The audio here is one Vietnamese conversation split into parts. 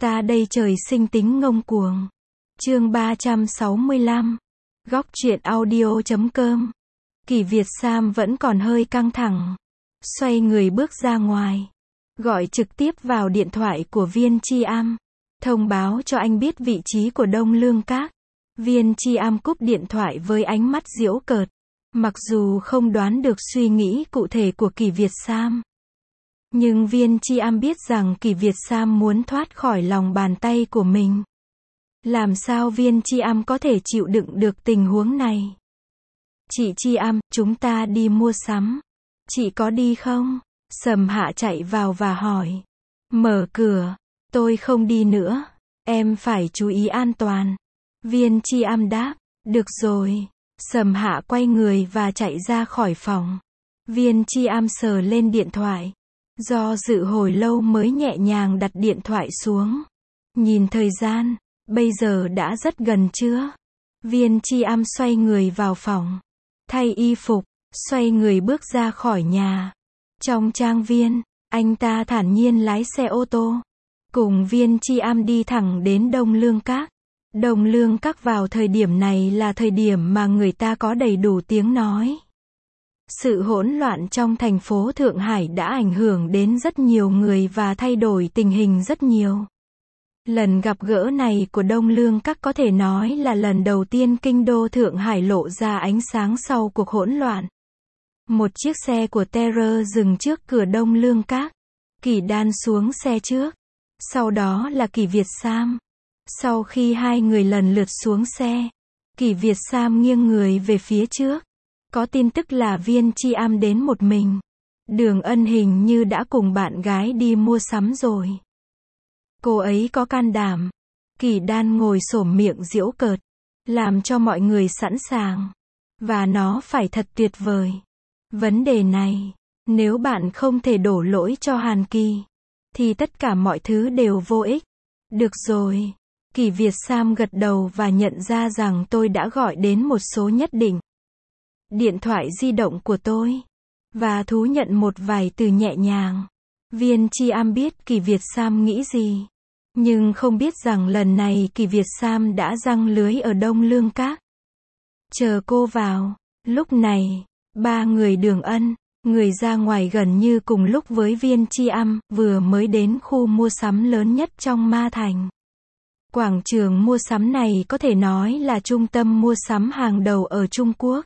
Ta đây trời sinh tính ngông cuồng. Chương 365. Góc truyện audio.com. Kỷ Việt Sam vẫn còn hơi căng thẳng. Xoay người bước ra ngoài. Gọi trực tiếp vào điện thoại của Viên Chi Am. Thông báo cho anh biết vị trí của Đông Lương Các. Viên Chi Am cúp điện thoại với ánh mắt giễu cợt. Mặc dù không đoán được suy nghĩ cụ thể của Kỷ Việt Sam. Nhưng Viên Chi Am biết rằng Kỷ Việt Sam muốn thoát khỏi lòng bàn tay của mình. Làm sao Viên Chi Am có thể chịu đựng được tình huống này? Chị Chi Am, chúng ta đi mua sắm. Chị có đi không? Sầm Hạ chạy vào và hỏi. Mở cửa. Tôi không đi nữa. Em phải chú ý an toàn. Viên Chi Am đáp. Được rồi. Sầm Hạ quay người và chạy ra khỏi phòng. Viên Chi Am sờ lên điện thoại. Do dự hồi lâu mới nhẹ nhàng đặt điện thoại xuống. Nhìn thời gian, bây giờ đã rất gần trưa. Viên Chi Am xoay người vào phòng. Thay y phục, xoay người bước ra khỏi nhà. Trong trang viên, anh ta thản nhiên lái xe ô tô. Cùng Viên Chi Am đi thẳng đến Đông Lương Các. Đông Lương Các vào thời điểm này là thời điểm mà người ta có đầy đủ tiếng nói. Sự hỗn loạn trong thành phố Thượng Hải đã ảnh hưởng đến rất nhiều người và thay đổi tình hình rất nhiều. Lần gặp gỡ này của Đông Lương Các có thể nói là lần đầu tiên kinh đô Thượng Hải lộ ra ánh sáng sau cuộc hỗn loạn. Một chiếc xe của Terror dừng trước cửa Đông Lương Các. Kỷ Đan xuống xe trước. Sau đó là Kỷ Việt Sam. Sau khi hai người lần lượt xuống xe, Kỷ Việt Sam nghiêng người về phía trước. Có tin tức là Viên Chi Am đến một mình. Đường Ân hình như đã cùng bạn gái đi mua sắm rồi. Cô ấy có can đảm. Kỷ Đan ngồi xổm miệng giễu cợt. Làm cho mọi người sẵn sàng. Và nó phải thật tuyệt vời. Vấn đề này, nếu bạn không thể đổ lỗi cho Hàn Kỳ, thì tất cả mọi thứ đều vô ích. Được rồi. Kỷ Việt Sam gật đầu và nhận ra rằng tôi đã gọi đến một số nhất định. Điện thoại di động của tôi. Và thú nhận một vài từ nhẹ nhàng. Viên Chi Am biết Kỷ Việt Sam nghĩ gì. Nhưng không biết rằng lần này Kỷ Việt Sam đã giăng lưới ở Đông Lương Các. Chờ cô vào. Lúc này, ba người Đường Ân, người ra ngoài gần như cùng lúc với Viên Chi Am, vừa mới đến khu mua sắm lớn nhất trong Ma Thành. Quảng trường mua sắm này có thể nói là trung tâm mua sắm hàng đầu ở Trung Quốc.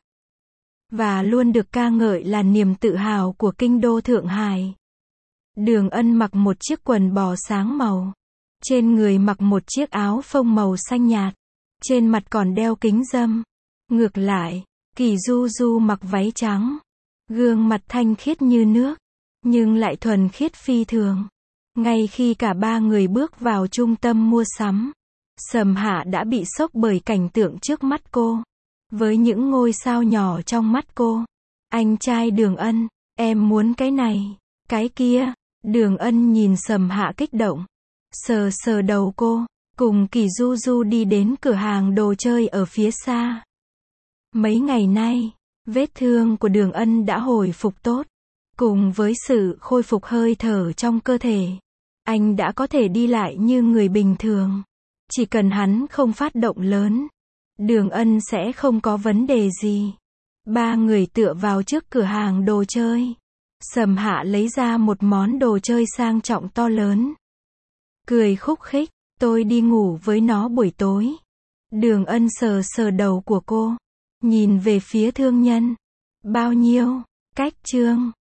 Và luôn được ca ngợi là niềm tự hào của kinh đô Thượng Hải. Đường Ân mặc một chiếc quần bò sáng màu. Trên người mặc một chiếc áo phông màu xanh nhạt. Trên mặt còn đeo kính râm. Ngược lại, Kỷ Du Du mặc váy trắng. Gương mặt thanh khiết như nước. Nhưng lại thuần khiết phi thường. Ngay khi cả ba người bước vào trung tâm mua sắm, Sầm Hạ đã bị sốc bởi cảnh tượng trước mắt cô. Với những ngôi sao nhỏ trong mắt cô. Anh trai Đường Ân, em muốn cái này, cái kia. Đường Ân nhìn Sầm Hạ kích động. Sờ sờ đầu cô, cùng Kỷ Du Du đi đến cửa hàng đồ chơi ở phía xa. Mấy ngày nay, vết thương của Đường Ân đã hồi phục tốt. Cùng với sự khôi phục hơi thở trong cơ thể, anh đã có thể đi lại như người bình thường. Chỉ cần hắn không phát động lớn, Đường Ân sẽ không có vấn đề gì. Ba người tựa vào trước cửa hàng đồ chơi. Sầm Hạ lấy ra một món đồ chơi sang trọng to lớn. Cười khúc khích, tôi đi ngủ với nó buổi tối. Đường Ân sờ sờ đầu của cô. Nhìn về phía thương nhân. Bao nhiêu? Cách chương